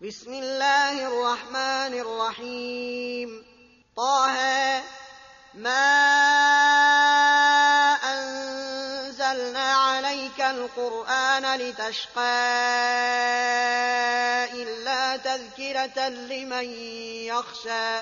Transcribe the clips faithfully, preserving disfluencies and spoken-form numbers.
بسم الله الرحمن الرحيم طه ما أنزلنا عليك القرآن لتشقى إلا تذكرة لمن يخشى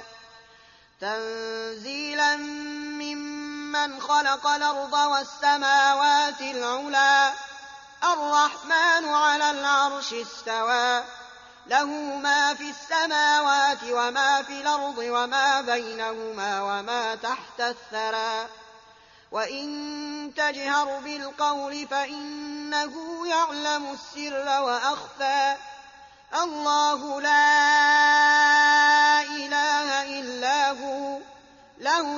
تنزيلا ممن خلق الأرض والسماوات العلى الرحمن على العرش استوى له ما في السماوات وما في الأرض وما بينهما وما تحت الثرى وإن تجهر بالقول فإنه يعلم السر وأخفى الله لا إله إلا هو له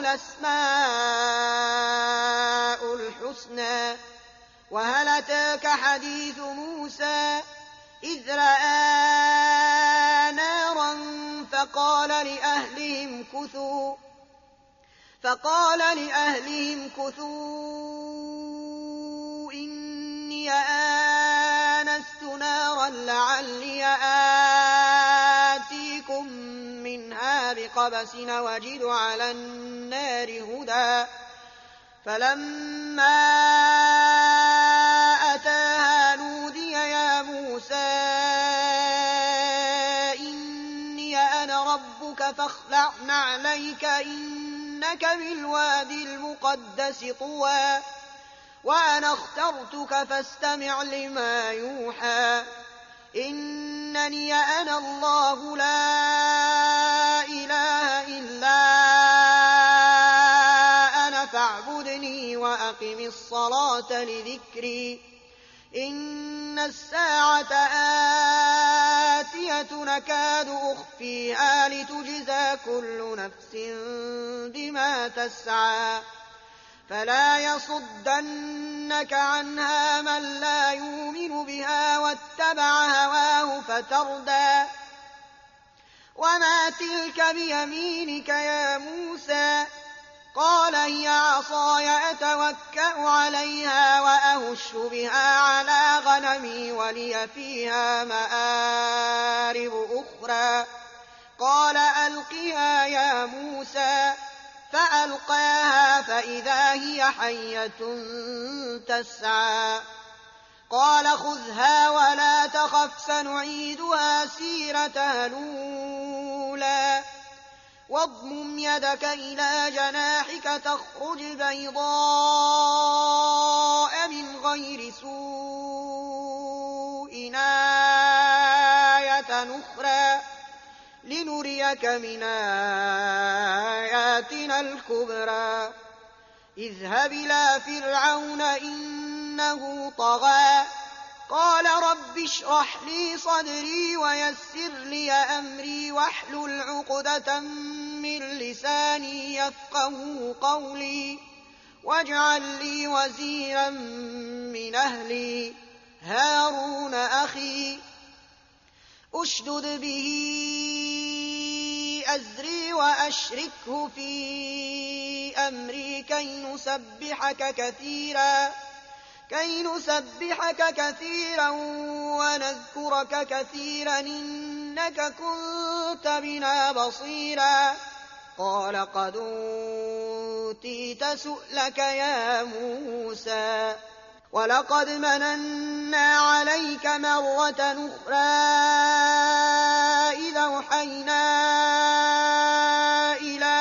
الأسماء الحسنى وهل أتاك حديث موسى إذ رأى نارا فقال لأهلهم كثوا فقال لأهلهم كثوا إني آنست نارا لعلي آتيكم منها بقبس وجد على النار هدى فلما أتاها نودي يا موسى إني أنا ربك فاخلع نعليك إنك بالوادي المقدس طوى وأنا اخترتك فاستمع لما يوحى إنني أنا الله لا إله إلا أنا فاعبدني وأقم الصلاة لذكري إن الساعة آتية نكاد أخفيها لتجزى كل نفس بما تسعى فلا يصدنك عنها من لا يؤمن بها واتبع هواه فتردى وما تلك بيمينك يا موسى قال هي عصاي أتوكأ عليها وأهش بها على غنمي ولي فيها مآرب أخرى قال ألقها يا موسى فألقاها فإذا هي حية تسعى قال خذها ولا تخف سنعيدها سيرتها الأولى واضمم يدك إلى جناحك تخرج بيضاء من غير سوء آية أخرى لنريك من آياتنا الكبرى اذهب إلى فرعون إنه طغى قال رب اشرح لي صدري ويسر لي أمري واحلل عقدة من لساني يفقهوا قولي واجعل لي وزيرا من أهلي هارون أخي أشدد به أزري وأشركه في أمري كي نسبحك كثيرا كي نسبحك كثيرا ونذكرك كثيرا إنك كنت بنا بصيرا قال قد أوتيت سؤلك يا موسى ولقد مننا عليك مرة أخرى إذا أوحينا إلى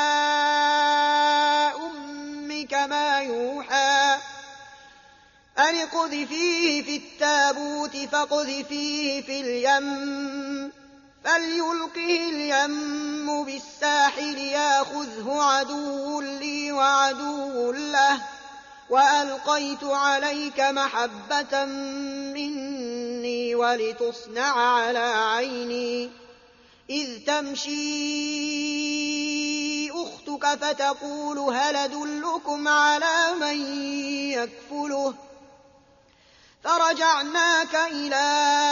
أمك ما يوحى أن اقذفيه في التابوت فاقذفيه في اليم فليلقه اليم بالساحل ياخذه عدو لي وعدو له وألقيت عليك محبة مني ولتصنع على عيني إذ تمشي أختك فتقول هل أدلكم على من يكفله فرجعناك إلى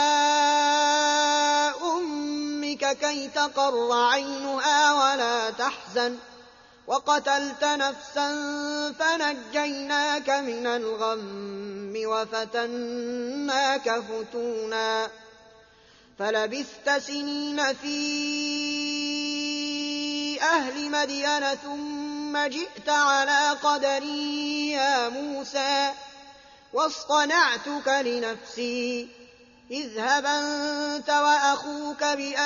أمك كي تقر عينها ولا تحزن وقتلت نفسا فنجيناك من الغم وفتناك فتونا فلبثت سنين في أهل مدين ثم جئت على قدري يا موسى واصطنعتك لنفسي اذهب أنت وأخوك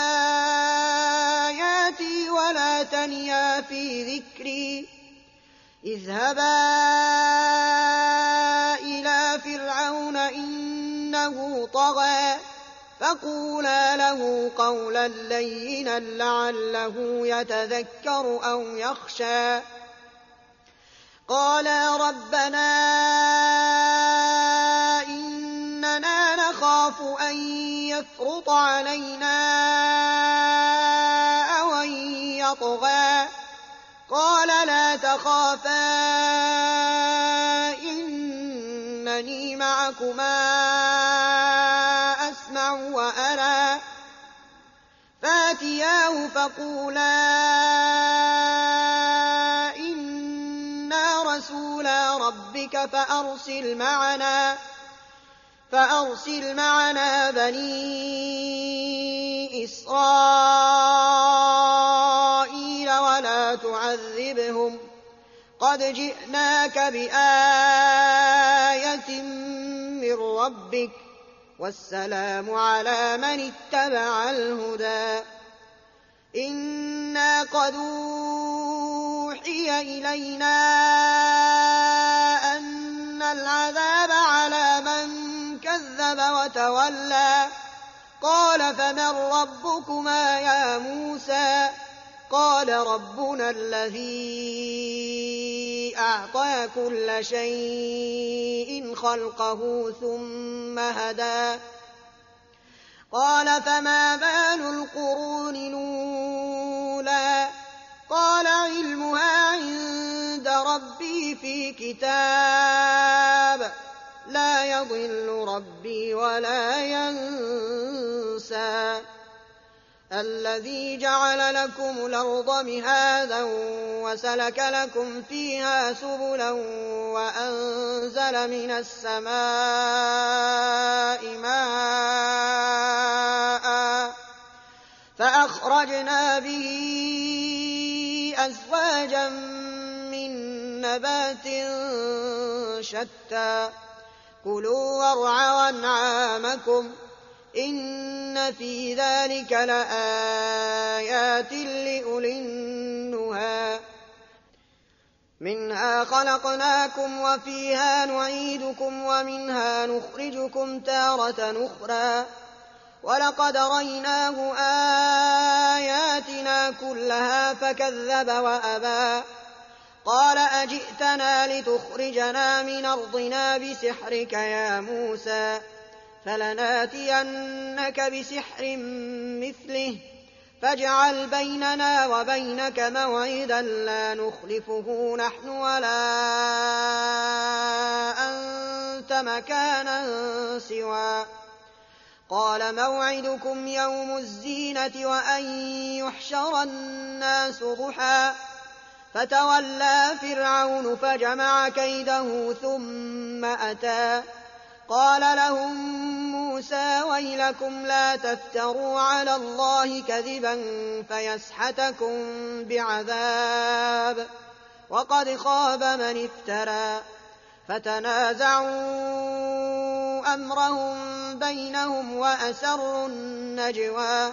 بآياتي ولا تنيا في ذكري اذهبا إلى فرعون إنه طغى فقولا له قولا لينا لعله يتذكر أو يخشى قالا ربنا إننا نخاف أن يفرط علينا أو أن يطغى قال لا تخافا إنني معكما أسمع وأرى فاتياه فقولا إنا رسولا ربك فأرسل معنا فأرسل معنا بني إسرائيل ولا تعذبهم قد جئناك بآية من ربك والسلام على من اتبع الهدى إنا قد أوحي إلينا أن العذاب على من كذب وتولى قال فمن ربكما يا موسى قال ربنا الذي أعطى كل شيء خلقه ثم هدى قال فما بال القرون الأولى قال علمها عند ربي في كتاب لا يضل ربي ولا ينسى الذي جعل لكم الأرض مهادا وسلك لكم فيها سبلا وأنزل من السماء ماء فأخرجنا به أزواجا من نبات شتى كلوا وارعوا أنعامكم إن في ذلك لآيات لأولي النهى منها خلقناكم وفيها نعيدكم ومنها نخرجكم تارة أخرى ولقد ريناه آياتنا كلها فكذب وأبى قال أجئتنا لتخرجنا من أرضنا بسحرك يا موسى فلناتينك بسحر مثله فاجعل بيننا وبينك موعدا لا نخلفه نحن ولا أنت مكانا سوى قال موعدكم يوم الزينة وأن يحشر الناس ضحى فتولى فرعون فجمع كيده ثم أتى قال لهم موسى ويلكم لا تفتروا على الله كذبا فيسحتكم بعذاب وقد خاب من افترى فتنازعوا أمرهم بينهم وأسروا النجوى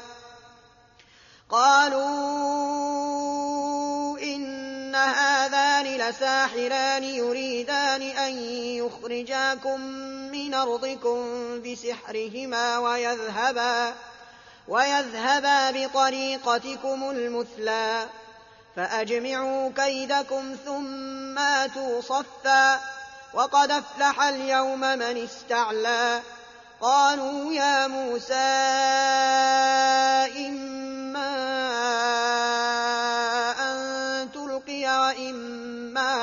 قالوا إن هذان لساحران يريدان أن يخرجاكم من أرضكم بسحرهما ويذهبا, ويذهبا بطريقتكم المثلى فأجمعوا كيدكم ثم آتوا صفا وقد أفلح اليوم من استعلى قالوا يا موسى إما أن تلقي وإما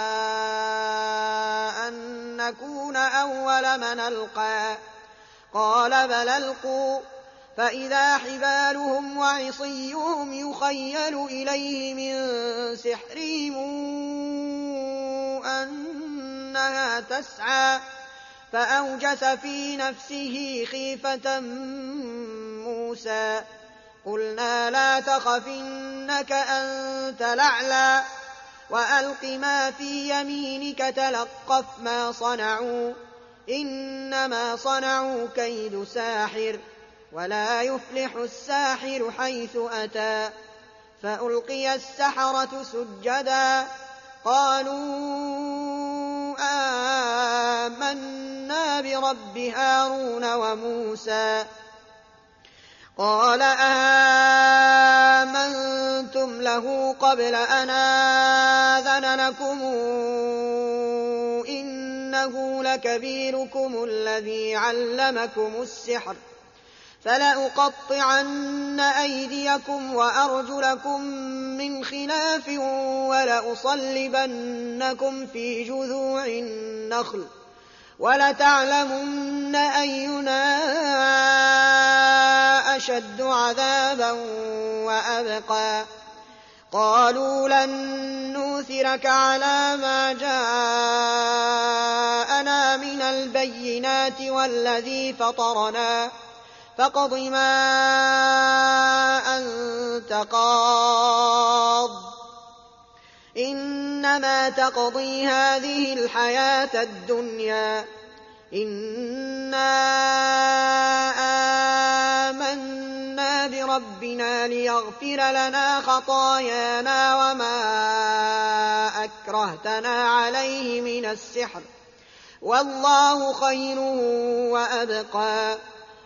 أن نكون أول من ألقى قال بل ألقوا فإذا حبالهم وعصيهم يخيل إليه من سحرهم أنها تسعى فأوجس في نفسه خيفة موسى قلنا لا تخف إنك أنت الأعلى وألق ما في يمينك تلقف ما صنعوا إنما صنعوا كيد ساحر ولا يفلح الساحر حيث أتى فألقي السحرة سجدا قالوا آمنا برب هارون وموسى قال آمنتم له قبل أن آذن لكم إنه لكبيركم الذي علمكم السحر فلأقطعن أيديكم وأرجلكم من خلاف ولأصلبنكم في جذوع النخل ولتعلمن أينا أشد عذابا وأبقى قالوا لن نؤثرك على ما جاءنا من البينات والذي فطرنا فاقض ما أنت قاض إنما تقضي هذه الحياة الدنيا إنا آمنا بربنا ليغفر لنا خطايانا وما أكرهتنا عليه من السحر والله خير وأبقى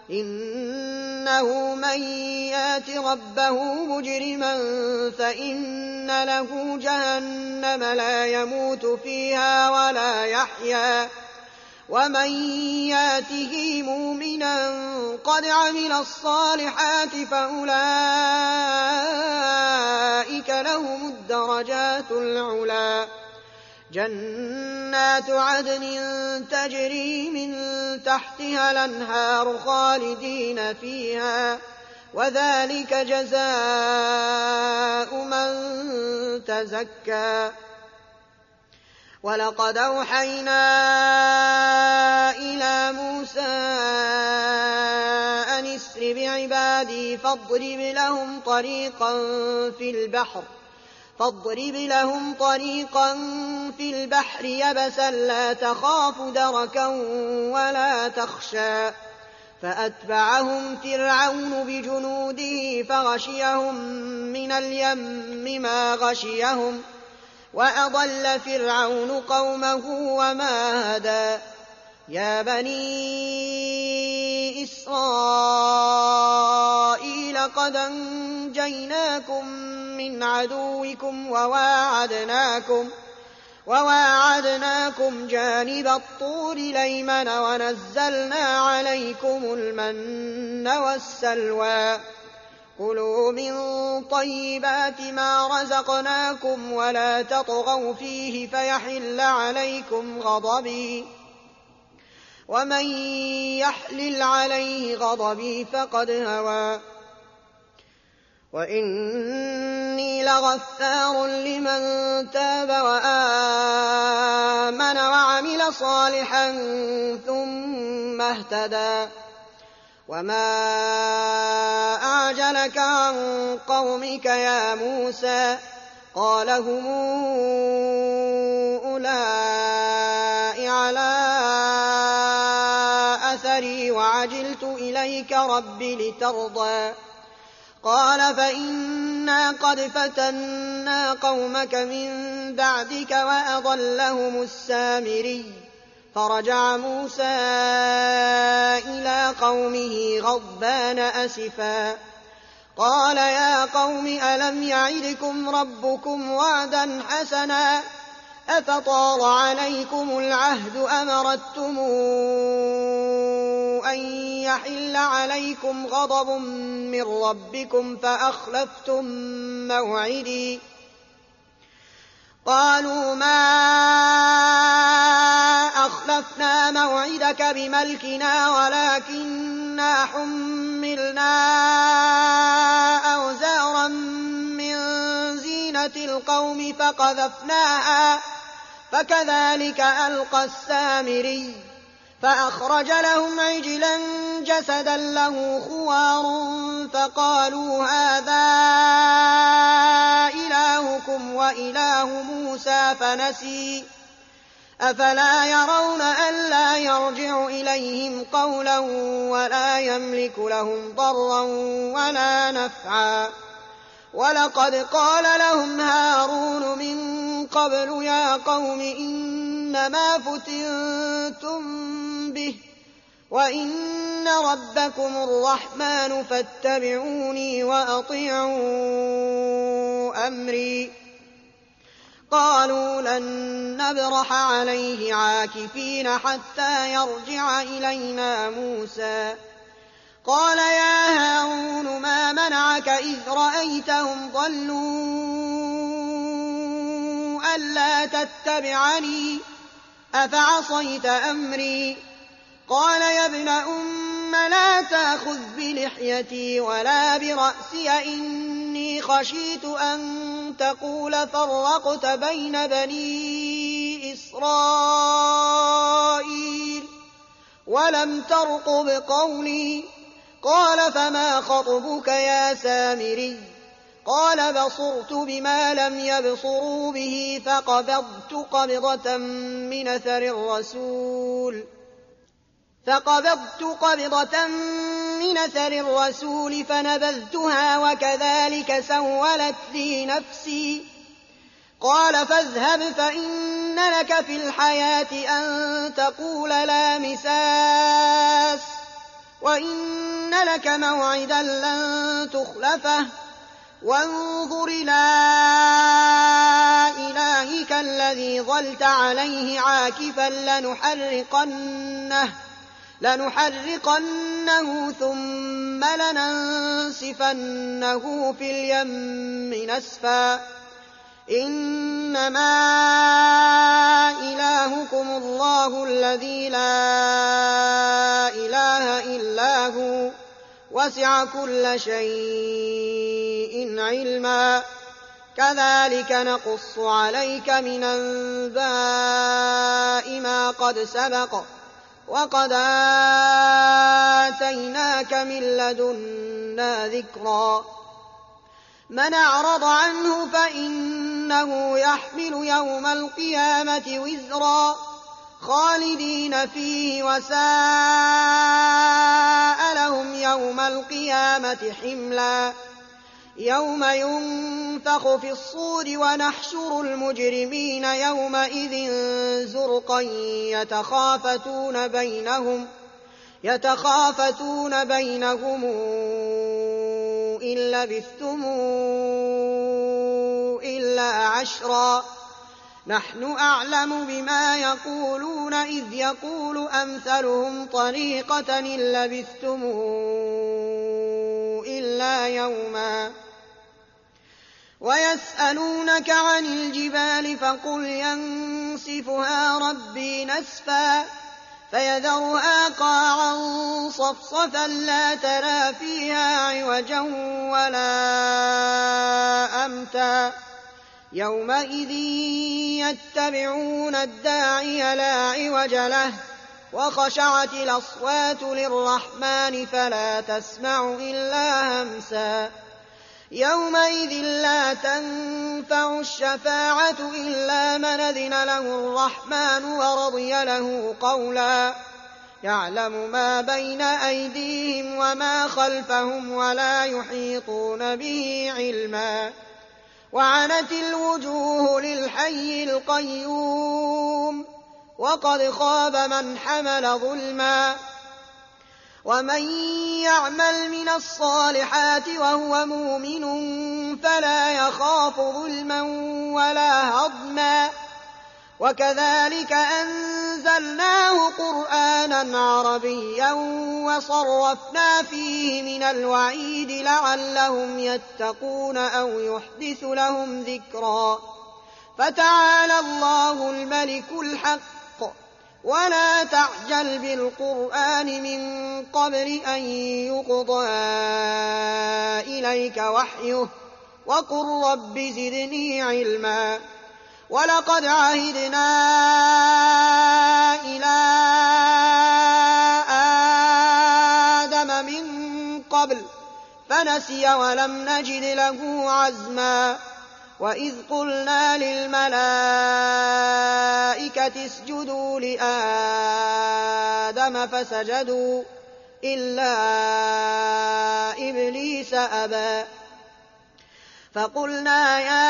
إنه من يات ربه مجرما فإن له جهنم لا يموت فيها ولا يحيا ومن ياته مؤمنا قد عمل الصالحات فأولئك لهم الدرجات العلى جنات عدن تجري من تحتها الأنهار خالدين فيها وذلك جزاء من تزكى ولقد أوحينا إلى موسى أن اسر بعبادي فاضرب لهم طريقا في البحر فاضرب لهم طريقا في البحر يبسا لا تخاف دركا ولا تخشى فأتبعهم فرعون بجنوده فغشيهم من اليم ما غشيهم وأضل فرعون قومه وما هدى يا بني إسرائيل قد أنجيناكم من عدوكم وواعدناكم وواعدناكم جانب الطور الأيمن ونزلنا عليكم المن والسلوى كلوا من طيبات ما رزقناكم ولا تطغوا فيه فيحل عليكم غضبي ومن يحلل عليه غضبي فقد هوى وإني لغفار لمن تاب وآمن وعمل صالحا ثم اهتدى وما أعجلك عن قومك يا موسى قال هم أولئك على أثري وعجلت إليك رب لترضى قال فإنا قد فتنا قومك من بعدك وأضلهم السامري فرجع موسى إلى قومه غضبان أسفا قال يا قوم ألم يعدكم ربكم وعدا حسنا أفطال عليكم العهد أم أردتم أن يحل عليكم غضب من ربكم فأخلفتم موعدي قالوا ما أخلفنا موعدك بملكنا ولكننا حملنا أوزارا من زينة القوم فقذفناها فكذلك ألقى السامري فأخرج لهم عجلا جسدا له خوار فقالوا هذا إلهكم وإله موسى فنسي أفلا يرون ألا يرجع إليهم قولا ولا يملك لهم ضرا ولا نفعا ولقد قال لهم هارون من قبل يا قوم إنما فتنتم به وإن ربكم الرحمن فاتبعوني وأطيعوا أمري قالوا لن نبرح عليه عاكفين حتى يرجع إلينا موسى قال يا هارون ما منعك إذ رأيتهم ضلوا ألا تتبعني أفعصيت أمري قال يا ابن أم لا تأخذ بلحيتي ولا برأسي إني خشيت أن تقول فرقت بين بني إسرائيل ولم ترقب قولي قال فما خطبك يا سامري قال بصرت بما لم يبصروا به فقبضت قبضة من أثر الرسول فقبضت قبضة من أثر الرسول فنبذتها وكذلك سولت لي نفسي قال فاذهب فإن لك في الحياة أن تقول لا مساس وإن لك موعدا لن تخلفه وانظر إلى إلهك الذي ظلت عليه عاكفا لنحرقنه لنحرقنه ثم لننسفنه في اليم نسفا إنما إلهكم الله الذي لا إله إلا هو وسع كل شيء علما كذلك نقص عليك من أنباء ما قد سبق وقد آتيناك من لدنا ذكرا من أعرض عنه فإنه يحمل يوم القيامة وزرا خالدين فيه وساء لهم يوم القيامة حملا يوم ينفخ في الصور ونحشر المجرمين يومئذ زرقا يتخافتون بينهم يتخافتون بينهم إن لبثتم إلا عشرا نحن أعلم بما يقولون إذ يقول أمثلهم طريقة إن لبثتم إلا يوما ويسألونك عن الجبال فقل ينسفها ربي نسفا فيذرها قاعا صفصفا لا ترى فيها عوجا ولا أمتا يومئذ يتبعون الداعي لا عوج له وخشعت الأصوات للرحمن فلا تسمع إلا همسا يومئذ لا تنفع الشفاعة إلا من أذن له الرحمن ورضي له قولا يعلم ما بين أيديهم وما خلفهم ولا يحيطون به علما وعنت الوجوه للحي القيوم وقد خاب من حمل ظلما ومن يعمل من الصالحات وهو مؤمن فلا يخاف ظلما ولا هضما وكذلك أنزلناه قرآنا عربيا وصرفنا فيه من الوعيد لعلهم يتقون أو يحدث لهم ذكرا فتعالى الله الملك الحق ولا تعجل بالقرآن من قبل أن يقضى إليك وحيه وقل رب زدني علما ولقد عهدنا إلى آدم من قبل فنسي ولم نجد له عزما وإذ قلنا للملائكة اسجدوا لآدم فسجدوا إلا إبليس أبى فقلنا يا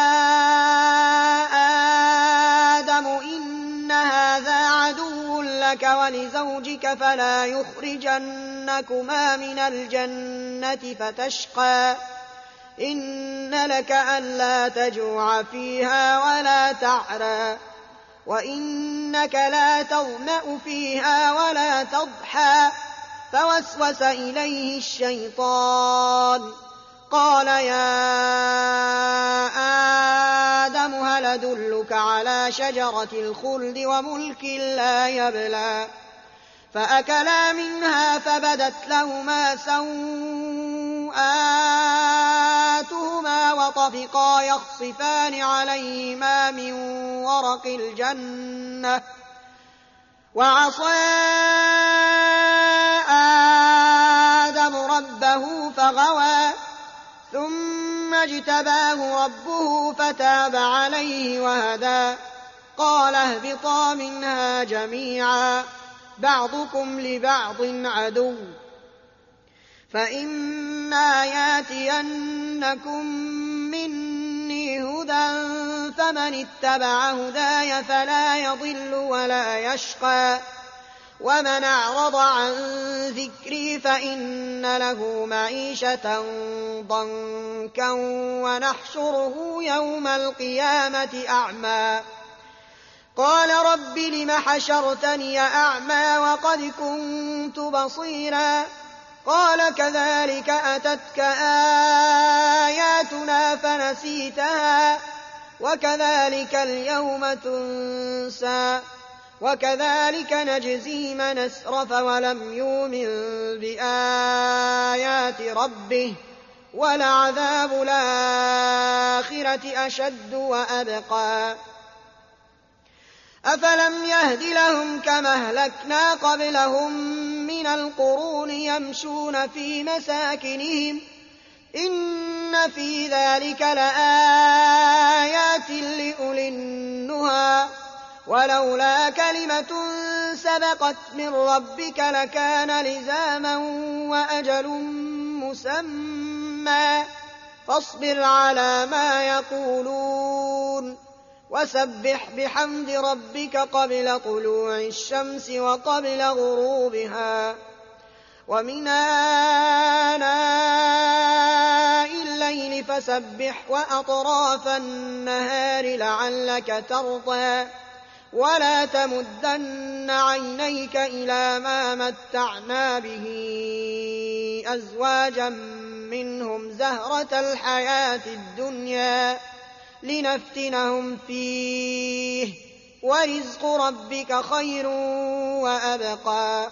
آدم إن هذا عدو لك ولزوجك فلا يخرجنكما من الجنة فتشقى إن لك ألا تجوع فيها ولا تعرى وإنك لا تظمأ فيها ولا تضحى فوسوس إليه الشيطان قال يا آدم هل أدلك على شجرة الخلد وملك لا يبلى فأكلا منها فبدت لهما سوآتهما وطفقا يخصفان عليهما من ورق الجنة وعصى آدم ربه فغوى ثم اجتباه ربه فتاب عليه وهدى قال اهبطا منها جميعا بعضكم لبعض عدو فإما ياتينكم مني هدى فمن اتبع هداي فلا يضل ولا يشقى ومن أعرض عن ذكري فإن له معيشة ضنكا ونحشره يوم القيامة أعمى قال رب لم حشرتني أعمى وقد كنت بصيرا قال كذلك أتتك آياتنا فنسيتها وكذلك اليوم تنسى وكذلك نجزي من أسرف ولم يؤمن بآيات ربه ولعذاب الآخرة أشد وأبقى أفلم يهد لهم كما أهلكنا قبلهم من القرون يمشون في مساكنهم إن في ذلك لآيات لأولي النهى ولولا كلمة سبقت من ربك لكان لزاما وأجل مسمى فاصبر على ما يقولون وسبح بحمد ربك قبل طلوع الشمس وقبل غروبها ومن آناء الليل فسبح وأطراف النهار لعلك ترضى ولا تمدن عينيك إلى ما متعنا به أزواجا منهم زهرة الحياة الدنيا لنفتنهم فيه ورزق ربك خير وأبقى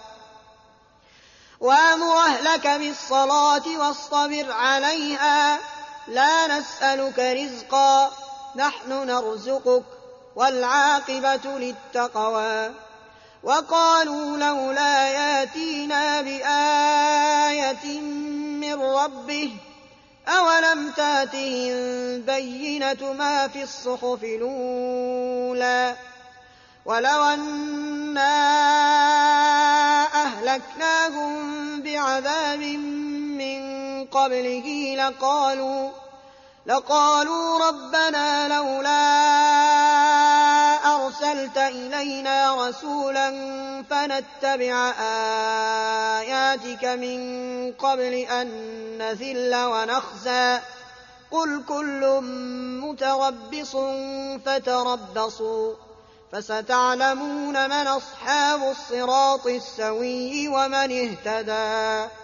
وأمر أهلك بالصلاة واصطبر عليها لا نسألك رزقا نحن نرزقك والعاقبة للتقوى وقالوا لولا ياتينا بآية من ربه أولم تاتهم بينة ما في الصحف الأولى ولو أنا أهلكناهم بعذاب من قبله لقالوا لقالوا ربنا لولا أرسلت إلينا رسولا فنتبع آياتك من قبل أن نذل ونخزى قل كل متربص فتربصوا فستعلمون من أصحاب الصراط السوي ومن اهتدى